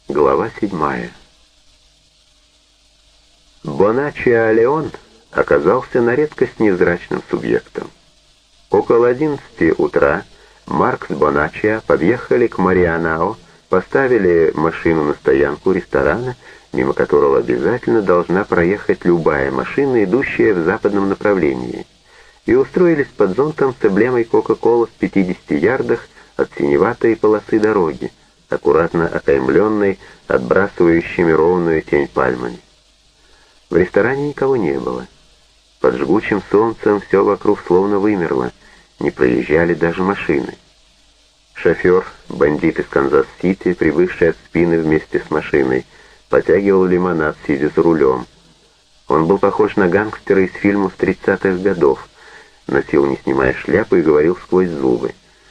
Глава 7. Боначчио Леон оказался на редкость невзрачным субъектом. Около 11 утра Марк с Боначчио подъехали к Марианао, поставили машину на стоянку ресторана, мимо которого обязательно должна проехать любая машина, идущая в западном направлении, и устроились под зонтом с эмблемой Кока-Кола в 50 ярдах от синеватой полосы дороги, аккуратно окаймленной отбрасывающими ровную тень пальмами. В ресторане никого не было. Под жгучим солнцем все вокруг словно вымерло, не проезжали даже машины. Шофер, бандит из Канзас-Сити, прибывший от спины вместе с машиной, потягивал лимонад, сидя за рулем. Он был похож на гангстера из фильмов 30-х годов, носил, не снимая шляпу, и говорил сквозь зубы.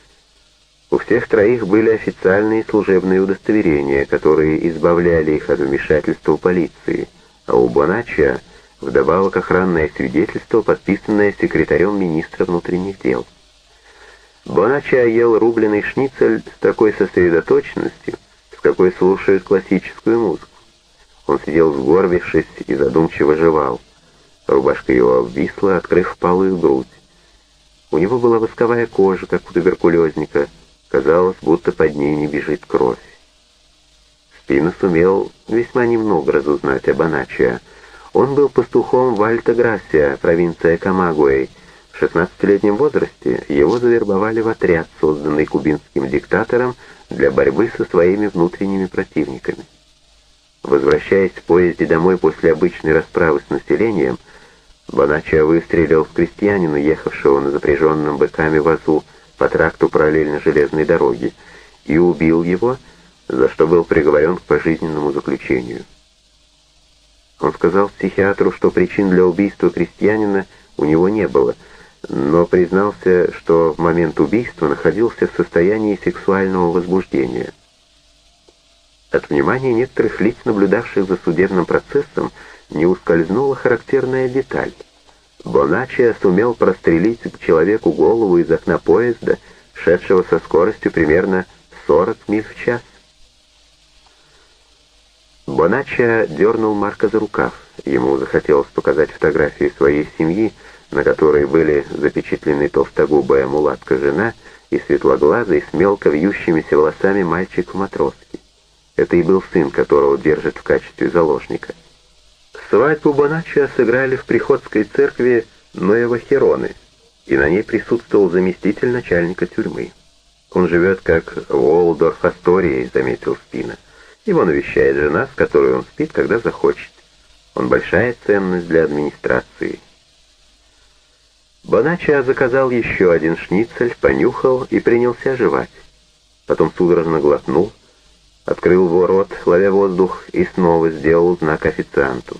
У всех троих были официальные служебные удостоверения, которые избавляли их от вмешательства полиции, а у Боначчио вдобавок охранное свидетельство, подписанное секретарем министра внутренних дел. Боначчио ел рубленый шницель с такой сосредоточенностью, с какой слушают классическую музыку. Он сидел сгорбившись и задумчиво жевал. Рубашка его обвисла, открыв впалую грудь. У него была восковая кожа, как у туберкулезника. Казалось, будто под ней не бежит кровь. Спина сумел весьма немного разузнать о Боначчио. Он был пастухом в Альта-Грасия, провинция Камагуэй. В 16-летнем возрасте его завербовали в отряд, созданный кубинским диктатором для борьбы со своими внутренними противниками. Возвращаясь в поезде домой после обычной расправы с населением, Боначчио выстрелил в крестьянина, ехавшего на запряженном быками возу по тракту параллельно железной дороге, и убил его, за что был приговорен к пожизненному заключению. Он сказал психиатру, что причин для убийства крестьянина у него не было, но признался, что в момент убийства находился в состоянии сексуального возбуждения. От внимания некоторых лиц, наблюдавших за судебным процессом, не ускользнула характерная деталь. Боначчио сумел прострелить к человеку голову из окна поезда, шедшего со скоростью примерно 40 миль в час. Боначчио дернул Марка за рукав. Ему захотелось показать фотографии своей семьи, на которой были запечатлены толстогубая мулатка-жена и светлоглазый с мелко вьющимися волосами мальчик в матроске. Это и был сын, которого держат в качестве заложника. Свадьбу Боначчио сыграли в приходской церкви Нуэва-Хероны, и на ней присутствовал заместитель начальника тюрьмы. «Он живет как в Уолдорф-Астории», — заметил Спина. «Его навещает жена, с которой он спит, когда захочет. Он большая ценность для администрации». Боначчио заказал еще один шницель, понюхал и принялся жевать. Потом судорожно глотнул, открыл рот, ловя воздух, и снова сделал знак официанту.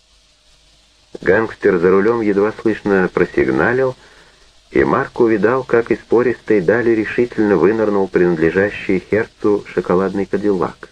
Гангстер за рулем едва слышно просигналил, и Марк увидал, как из пористой дали решительно вынырнул принадлежащий Херцу шоколадный кадиллак.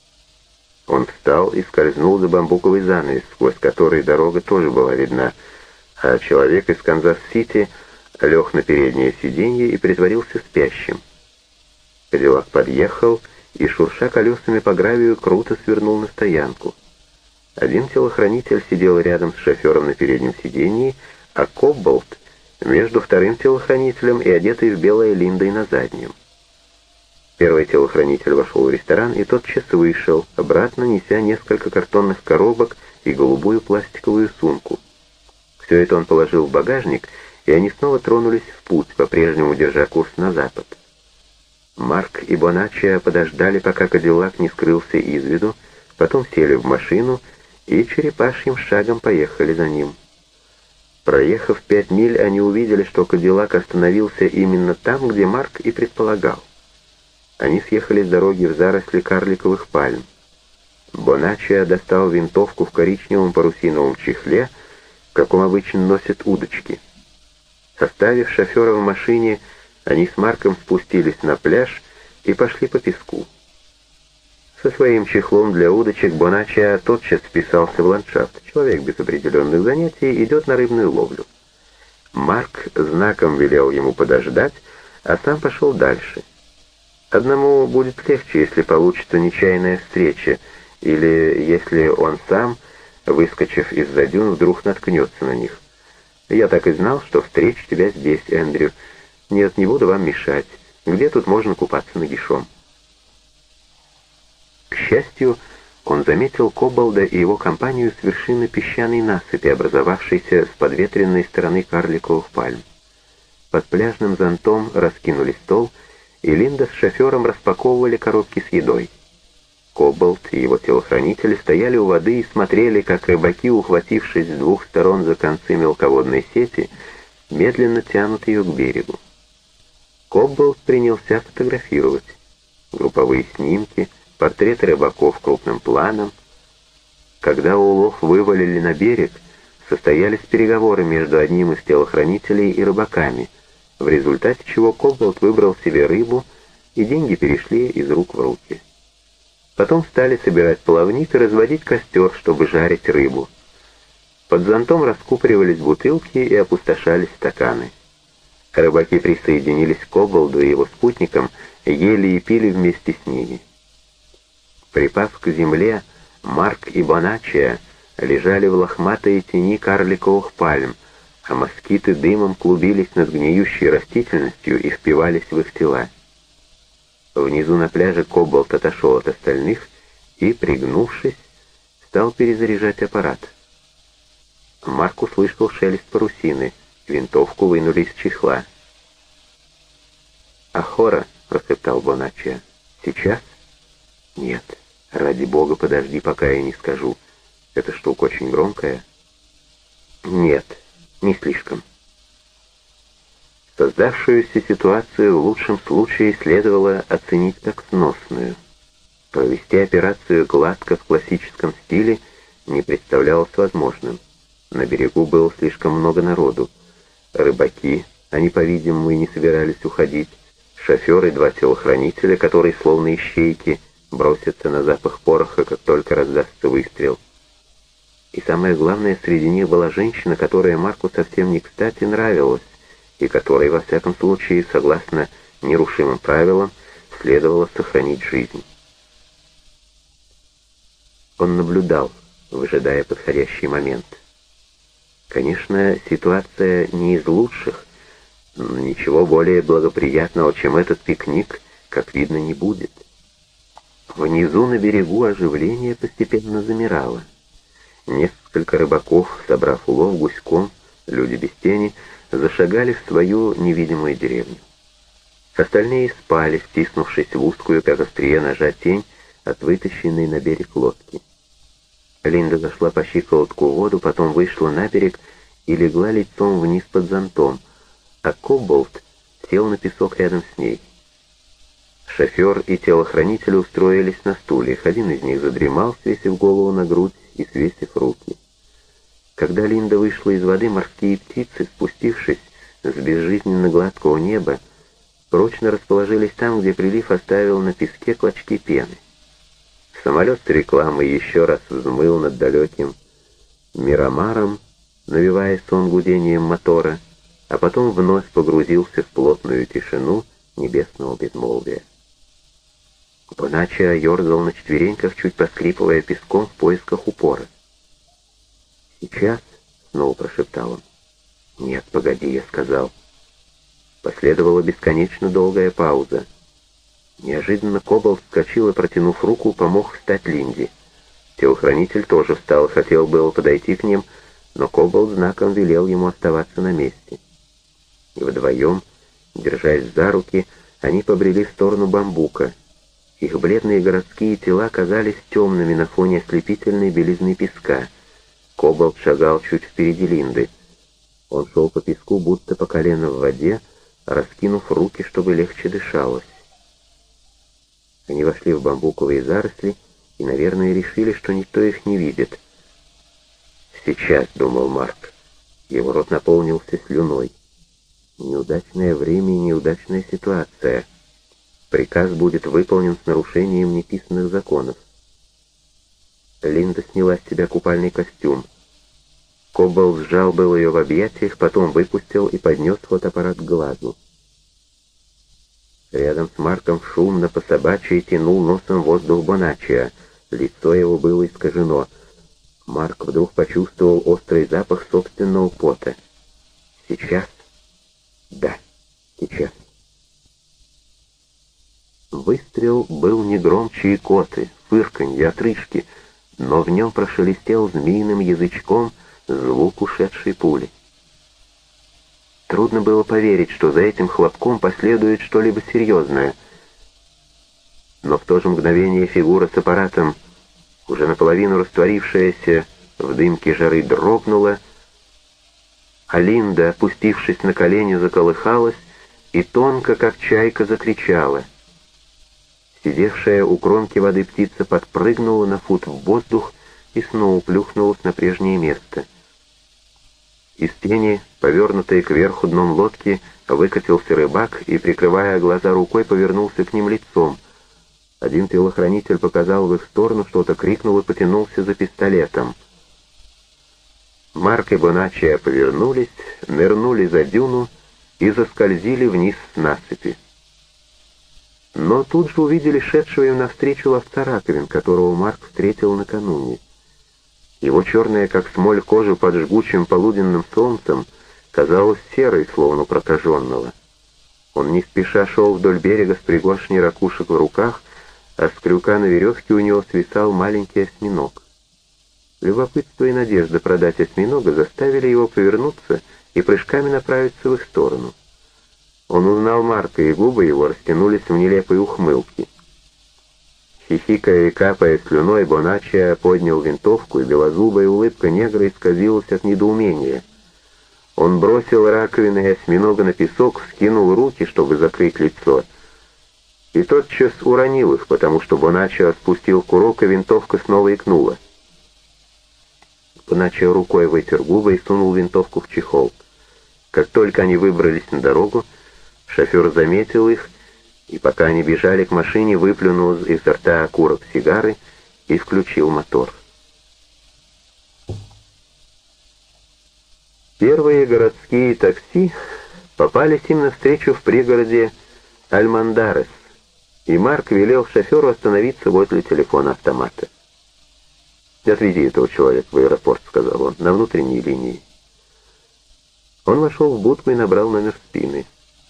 Он встал и скользнул за бамбуковый занавес, сквозь который дорога тоже была видна, а человек из Канзас-Сити лег на переднее сиденье и притворился спящим. Кадиллак подъехал и, шурша колесами по гравию, круто свернул на стоянку. Один телохранитель сидел рядом с шофером на переднем сиденье, а Кобболт между вторым телохранителем и одетый в белое Линдой на заднем. Первый телохранитель вошел в ресторан и тотчас вышел, обратно неся несколько картонных коробок и голубую пластиковую сумку. Все это он положил в багажник, и они снова тронулись в путь, по-прежнему держа курс на запад. Марк и Боначчио подождали, пока кадиллак не скрылся из виду, потом сели в машину и черепашьим шагом поехали за ним. Проехав 5 миль, они увидели, что кадиллак остановился именно там, где Марк и предполагал. Они съехали с дороги в заросли карликовых пальм. Боначчио достал винтовку в коричневом парусиновом чехле, в каком обычно носят удочки. Оставив шофера в машине, они с Марком спустились на пляж и пошли по песку. Со своим чехлом для удочек Боначчио тотчас вписался в ландшафт. Человек без определенных занятий идет на рыбную ловлю. Марк знаком велел ему подождать, а сам пошел дальше. Одному будет легче, если получится нечаянная встреча, или если он сам, выскочив из-за дюн, вдруг наткнется на них. Я так и знал, что встречу тебя здесь, Эндрю. Нет, не буду вам мешать. Где тут можно купаться нагишом?» К счастью, он заметил Кобболда и его компанию с вершины песчаной насыпи, образовавшейся с подветренной стороны карликовых пальм. Под пляжным зонтом раскинули стол, и Линда с шофером распаковывали коробки с едой. Кобболд и его телохранители стояли у воды и смотрели, как рыбаки, ухватившись с двух сторон за концы мелководной сети, медленно тянут ее к берегу. Кобболд принялся фотографировать. Групповые снимки, портреты рыбаков крупным планом. Когда улов вывалили на берег, состоялись переговоры между одним из телохранителей и рыбаками, в результате чего Кобболд выбрал себе рыбу, и деньги перешли из рук в руки. Потом стали собирать плавник и разводить костер, чтобы жарить рыбу. Под зонтом раскупоривались бутылки и опустошались стаканы. Рыбаки присоединились к Кобболду и его спутникам, ели и пили вместе с ними. Припав к земле, Марк и Боначчиа лежали в лохматой тени карликовых пальм, а москиты дымом клубились над гниющей растительностью и впивались в их тела. Внизу на пляже Кобболд отошел от остальных и, пригнувшись, стал перезаряжать аппарат. Марк услышал шелест парусины, винтовку вынули из чехла. «Ахора», — прошептал Боначчиа, — «сейчас?» «Нет, ради бога, подожди, пока я не скажу. Эта штука очень громкая». «Нет, не слишком». Создавшуюся ситуацию в лучшем случае следовало оценить как сносную. Провести операцию гладко в классическом стиле не представлялось возможным. На берегу было слишком много народу. Рыбаки, они, по-видимому, и не собирались уходить, шофер и два телохранителя, которые, словно ищейки, бросятся на запах пороха, как только раздастся выстрел. И самое главное, среди них была женщина, которая Марку совсем не кстати нравилась, и которой, во всяком случае, согласно нерушимым правилам, следовало сохранить жизнь. Он наблюдал, выжидая подходящий момент. Конечно, ситуация не из лучших, но ничего более благоприятного, чем этот пикник, как видно, не будет. Внизу на берегу оживление постепенно замирало. Несколько рыбаков, собрав улов гуськом, люди без тени, зашагали в свою невидимую деревню. Остальные спали, стиснувшись в узкую, как острие ножа, тень от вытащенной на берег лодки. Линда зашла по щиколотку в воду, потом вышла на берег и легла лицом вниз под зонтом, а Кобболд сел на песок рядом с ней. Шофер и телохранитель устроились на стульях. Один из них задремал, свесив голову на грудь и свесив руки. Когда Линда вышла из воды, морские птицы, спустившись с безжизненно гладкого неба, прочно расположились там, где прилив оставил на песке клочки пены. Самолет с рекламой еще раз взмыл над далеким Мирамаром, навевая сон гудением мотора, а потом вновь погрузился в плотную тишину небесного безмолвия. Боначчиа ерзал на четвереньках, чуть поскрипывая песком в поисках упора. «Сейчас?» — снова прошептал он. «Нет, погоди», — я сказал. Последовала бесконечно долгая пауза. Неожиданно Кобболд вскочил и, протянув руку, помог встать Линде. Телохранитель тоже встал, хотел было подойти к ним, но Кобболд знаком велел ему оставаться на месте. И вдвоем, держась за руки, они побрели в сторону бамбука. Их бледные городские тела казались темными на фоне ослепительной белизны песка. Кобболд шагал чуть впереди Линды. Он шел по песку, будто по колено в воде, раскинув руки, чтобы легче дышалось. Они вошли в бамбуковые заросли и, наверное, решили, что никто их не видит. «Сейчас», — думал Марк. Его рот наполнился слюной. Неудачное время и неудачная ситуация. Приказ будет выполнен с нарушением неписанных законов. Линда сняла с себя купальный костюм. Кобболд сжал был ее в объятиях, потом выпустил и поднес фотоаппарат к глазу. Рядом с Марком шумно по собачьей тянул носом воздух Боначчио. Лицо его было искажено. Марк вдруг почувствовал острый запах собственного пота. Сейчас? Да, сейчас. Выстрел был не громче икоты, фырканья, отрыжки, но в нем прошелестел змеиным язычком звук ушедшей пули. Трудно было поверить, что за этим хлопком последует что-либо серьезное. Но в то же мгновение фигура с аппаратом, уже наполовину растворившаяся в дымке жары, дрогнула, а Линда, опустившись на колени, заколыхалась и тонко, как чайка, закричала. Сидевшая у кромки воды птица подпрыгнула на фут в воздух и снова плюхнулась на прежнее место. Из тени, повернутой кверху дном лодки, выкатился рыбак и, прикрывая глаза рукой, повернулся к ним лицом. Один телохранитель показал в их сторону, что-то крикнул и потянулся за пистолетом. Марк и Боначчио повернулись, нырнули за дюну и заскользили вниз с насыпи. Но тут же увидели шедшего им навстречу ловца раковин, которого Марк встретил накануне. Его черная, как смоль, кожа под жгучим полуденным солнцем казалась серой, словно прокаженного. Он не спеша шел вдоль берега с пригоршней ракушек в руках, а с крюка на веревке у него свисал маленький осьминог. Любопытство и надежда продать осьминога заставили его повернуться и прыжками направиться в их сторону. Он узнал Марка, и губы его растянулись в нелепой ухмылке. Хихикая и капая слюной, Боначчио поднял винтовку, и белозубая улыбка негра исказилась от недоумения. Он бросил раковины и осьминога на песок, вскинул руки, чтобы закрыть лицо, и тотчас уронил их, потому что Боначчио спустил курок, и винтовка снова икнула. Боначчио рукой вытер губы и сунул винтовку в чехол. Как только они выбрались на дорогу, шофер заметил их, и пока они бежали к машине, выплюнул изо рта окурок сигары и включил мотор. Первые городские такси попались им навстречу в пригороде Альмандарес, и Марк велел шоферу остановиться возле телефона-автомата. «Отвези этого человека в аэропорт», — сказал он, — «на внутренней линии». Он вошел в будку и набрал номер Спины.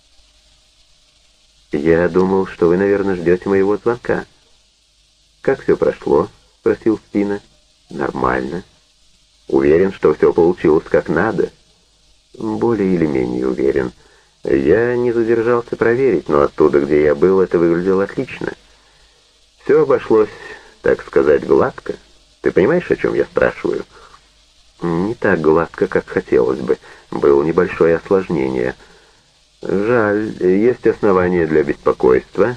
«Я думал, что вы, наверное, ждете моего звонка». «Как все прошло?» — спросил Спина. «Нормально. Уверен, что все получилось как надо». «Более или менее уверен. Я не задержался проверить, но оттуда, где я был, это выглядело отлично. Все обошлось, так сказать, гладко. Ты понимаешь, о чем я спрашиваю?» «Не так гладко, как хотелось бы. Было небольшое осложнение». «Жаль, есть основания для беспокойства?»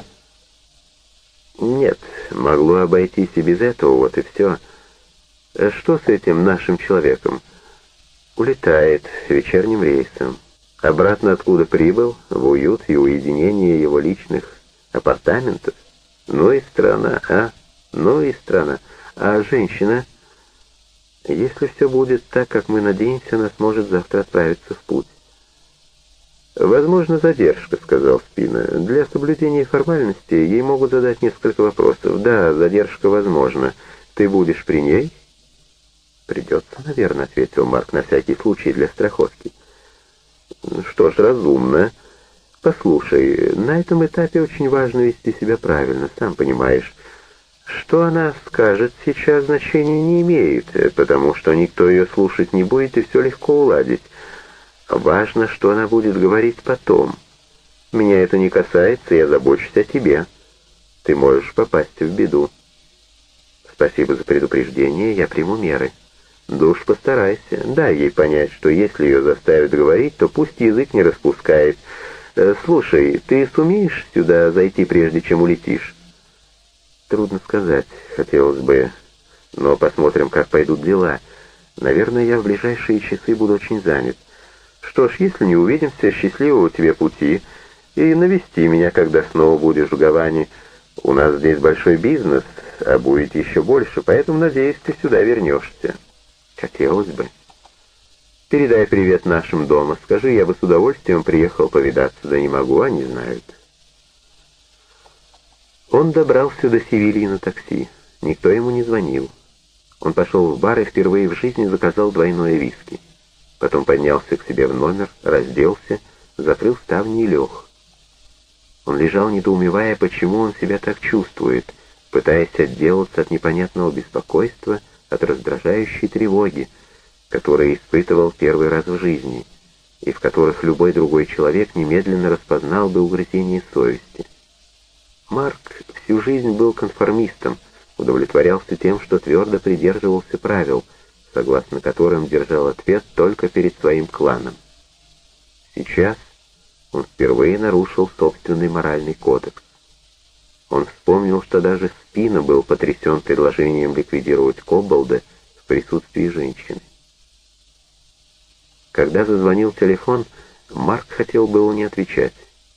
«Нет, могло обойтись и без этого, вот и все. Что с этим нашим человеком?» «Улетает вечерним рейсом. Обратно откуда прибыл, в уют и уединение его личных апартаментов. Ну и страна, а? Ну и страна. А женщина? Если все будет так, как мы надеемся, она сможет завтра отправиться в путь». «Возможно, задержка», — сказал Спина. «Для соблюдения формальностей ей могут задать несколько вопросов. Да, задержка возможна. Ты будешь при ней?» «Придется, наверное», — ответил Марк, на всякий случай для страховки. «Что ж, разумно. Послушай, на этом этапе очень важно вести себя правильно, сам понимаешь. Что она скажет сейчас, значения не имеет, потому что никто ее слушать не будет, и все легко уладить. Важно, что она будет говорить потом. Меня это не касается, я забочусь о тебе. Ты можешь попасть в беду». «Спасибо за предупреждение, я приму меры». «Да уж постарайся. Дай ей понять, что если ее заставят говорить, то пусть язык не распускает. Слушай, ты сумеешь сюда зайти, прежде чем улетишь?» «Трудно сказать. Хотелось бы. Но посмотрим, как пойдут дела. Наверное, я в ближайшие часы буду очень занят. Что ж, если не увидимся, счастливого тебе пути, и навести меня, когда снова будешь в Гаване. У нас здесь большой бизнес, а будет еще больше, поэтому, надеюсь, ты сюда вернешься». «Хотелось бы». «Передай привет нашим дома. Скажи, я бы с удовольствием приехал повидаться, да не могу, они знают». Он добрался до Севильи на такси. Никто ему не звонил. Он пошел в бар и впервые в жизни заказал двойное виски. Потом поднялся к себе в номер, разделся, закрыл ставни и лег. Он лежал, недоумевая, почему он себя так чувствует, пытаясь отделаться от непонятного беспокойства, от раздражающей тревоги, которые испытывал первый раз в жизни, и в которых любой другой человек немедленно распознал бы угрызение совести. Марк всю жизнь был конформистом, удовлетворялся тем, что твердо придерживался правил, согласно которым держал ответ только перед своим кланом. Сейчас он впервые нарушил собственный моральный кодекс. Он вспомнил, что даже Спина был потрясен предложением ликвидировать Кобболда в присутствии женщины. Когда зазвонил телефон, Марк хотел было не отвечать.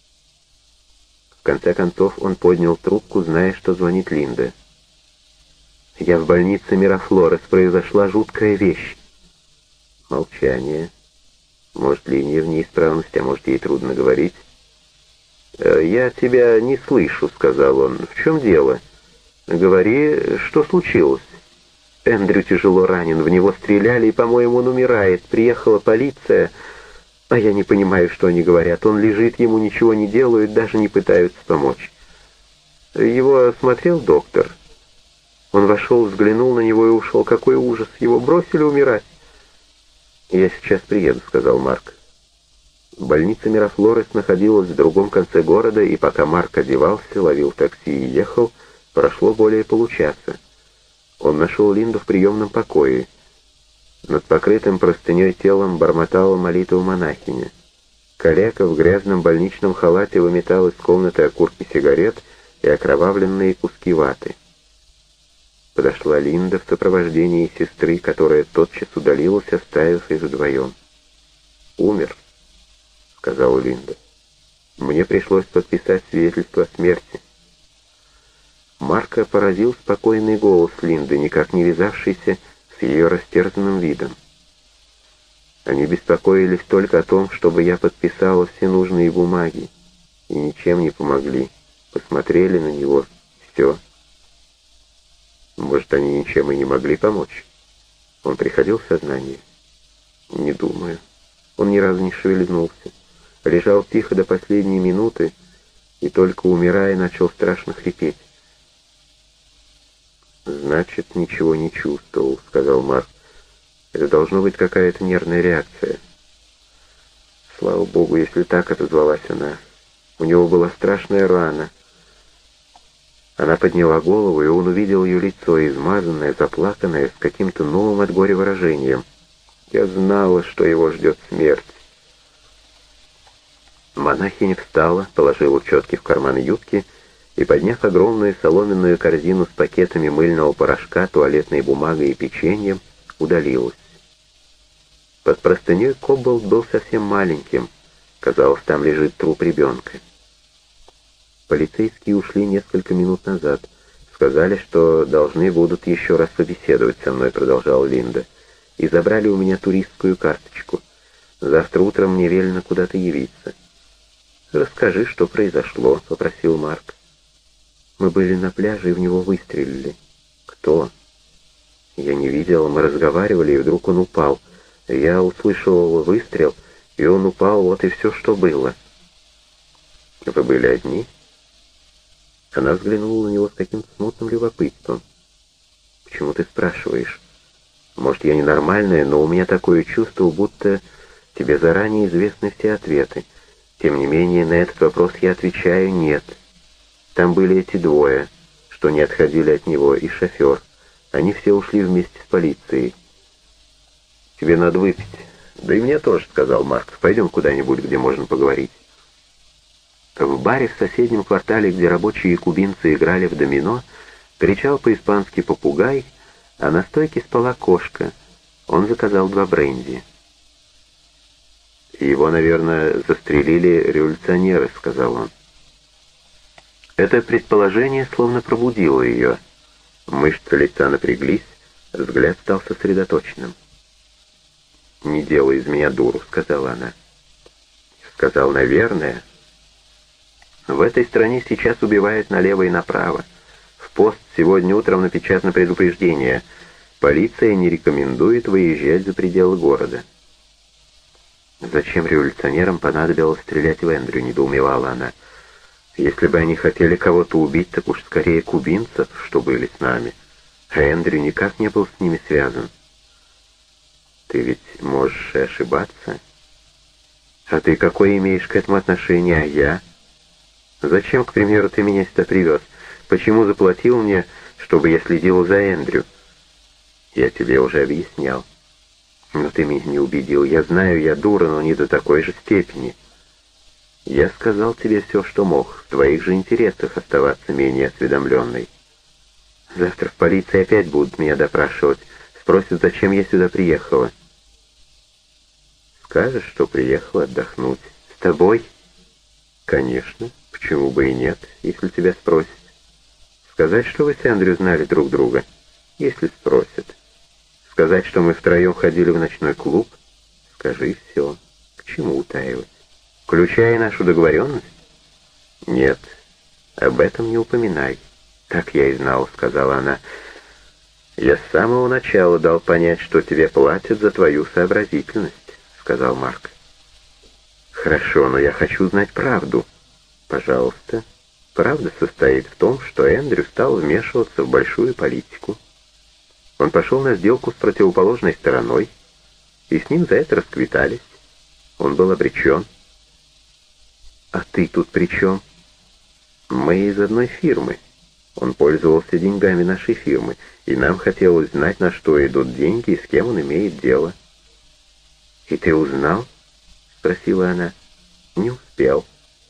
В конце концов он поднял трубку, зная, что звонит Линда. «Я в больнице Мирафлорес, произошла жуткая вещь». Молчание. Может, линия в неисправности, а может, ей трудно говорить. «Я тебя не слышу», — сказал он. «В чем дело? Говори, что случилось?» «Эндрю тяжело ранен, в него стреляли, и, по-моему, он умирает. Приехала полиция, а я не понимаю, что они говорят. Он лежит, ему ничего не делают, даже не пытаются помочь». Его осмотрел доктор. Он вошел, взглянул на него и ушел. Какой ужас! Его бросили умирать. «Я сейчас приеду», — сказал Марк. Больница Мирафлорес находилась в другом конце города, и пока Марк одевался, ловил такси и ехал, прошло более получаса. Он нашел Линду в приемном покое. Над покрытым простыней телом бормотала молитву монахиня. Калека в грязном больничном халате выметал из комнаты окурки сигарет и окровавленные куски ваты. Подошла Линда в сопровождении сестры, которая тотчас удалилась, оставив их вдвоем. «Умер», — сказала Линда. «Мне пришлось подписать свидетельство о смерти». Марка поразил спокойный голос Линды, никак не вязавшийся с ее растерзанным видом. Они беспокоились только о том, чтобы я подписала все нужные бумаги, и ничем не помогли. Посмотрели на него, все. Может, они ничем и не могли помочь? Он приходил в сознание? Не думаю. Он ни разу не шевельнулся. Лежал тихо до последней минуты, и только умирая, начал страшно хрипеть. «Значит, ничего не чувствовал», — сказал Марк. «Это должно быть какая-то нервная реакция». «Слава богу, если так», — отозвалась она. «У него была страшная рана». Она подняла голову, и он увидел ее лицо, измазанное, заплаканное, с каким-то новым от горя выражением. «Я знала, что его ждет смерть». Монахиня встала, положила четки в карман юбки и, подняв огромную соломенную корзину с пакетами мыльного порошка, туалетной бумагой и печеньем, удалилась. Под простыней Кобболд был совсем маленьким. Казалось, там лежит труп ребенка. Полицейские ушли несколько минут назад. Сказали, что должны будут еще раз побеседовать со мной, продолжала Линда, и забрали у меня туристскую карточку. Завтра утром мне велено куда-то явиться. «Расскажи, что произошло», — попросил Марк. «Мы были на пляже, и в него выстрелили». «Кто?» «Я не видел, мы разговаривали, и вдруг он упал. Я услышал выстрел, и он упал, вот и все, что было». «Вы были одни?» Она взглянула на него с каким-то смутным любопытством. «Почему ты спрашиваешь? Может, я ненормальная, но у меня такое чувство, будто тебе заранее известны все ответы. Тем не менее, на этот вопрос я отвечаю «нет». Там были эти двое, что не отходили от него, и шофер. Они все ушли вместе с полицией. «Тебе надо выпить». «Да и мне тоже», — сказал Марк. «Пойдем куда-нибудь, где можно поговорить». В баре в соседнем квартале, где рабочие кубинцы играли в домино, кричал по-испански попугай, а на стойке спала кошка. Он заказал 2 бренди. «Его, наверное, застрелили революционеры», — сказал он. Это предположение словно пробудило ее. Мышцы лица напряглись, взгляд стал сосредоточенным. «Не делай из меня дуру», — сказала она. «Сказал, наверное». В этой стране сейчас убивают налево и направо. В пост сегодня утром напечатано предупреждение. Полиция не рекомендует выезжать за пределы города. «Зачем революционерам понадобилось стрелять в Эндрю?» — недоумевала она. «Если бы они хотели кого-то убить, так уж скорее кубинцев, что были с нами. А Эндрю никак не был с ними связан». «Ты ведь можешь и ошибаться. А ты какое имеешь к этому отношение, а я? Зачем, к примеру, ты меня сюда привез? Почему заплатил мне, чтобы я следил за Эндрю?» «Я тебе уже объяснял. Но ты меня не убедил. Я знаю, я дура, но не до такой же степени. Я сказал тебе все, что мог. В твоих же интересах оставаться менее осведомленной. Завтра в полиции опять будут меня допрашивать. Спросят, зачем я сюда приехала. Скажешь, что приехала отдохнуть. С тобой? Конечно. Почему бы и нет, если тебя спросят. Сказать, что вы с Эндрю знали друг друга, если спросят. Сказать, что мы втроем ходили в ночной клуб? Скажи все. К чему утаивать? Включая нашу договоренность? Нет, об этом не упоминай. Так я и знал, сказала она. Я с самого начала дал понять, что тебе платят за твою сообразительность, сказал Марк. Хорошо, но я хочу знать правду. Пожалуйста. Правда состоит в том, что Эндрю стал вмешиваться в большую политику. Он пошел на сделку с противоположной стороной, и с ним за это расквитались. Он был обречен. А ты тут при чем? Мы из одной фирмы. Он пользовался деньгами нашей фирмы, и нам хотелось знать, на что идут деньги и с кем он имеет дело. «И ты узнал?» — спросила она. «Не успел».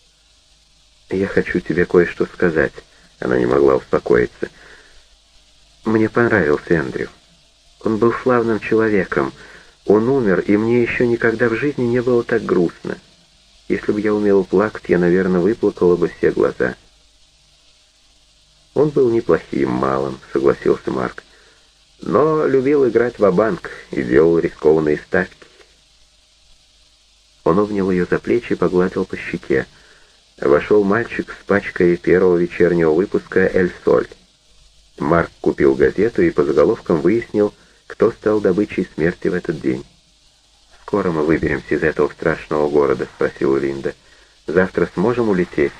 «Я хочу тебе кое-что сказать». Она не могла успокоиться. «Мне понравился Эндрю. Он был славным человеком. Он умер, и мне еще никогда в жизни не было так грустно. Если бы я умела плакать, я, наверное, выплакала бы все глаза». «Он был неплохим малым», — согласился Марк. «Но любил играть ва-банк и делал рискованные ставки». Он обнял ее за плечи и погладил по щеке. Вошел мальчик с пачкой первого вечернего выпуска «Эль Соль». Марк купил газету и по заголовкам выяснил, кто стал добычей смерти в этот день. «Скоро мы выберемся из этого страшного города?» — спросила Линда. «Завтра сможем улететь?»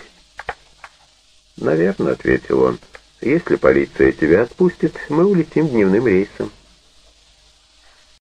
«Наверное», — ответил он. «Если полиция тебя отпустит, мы улетим дневным рейсом».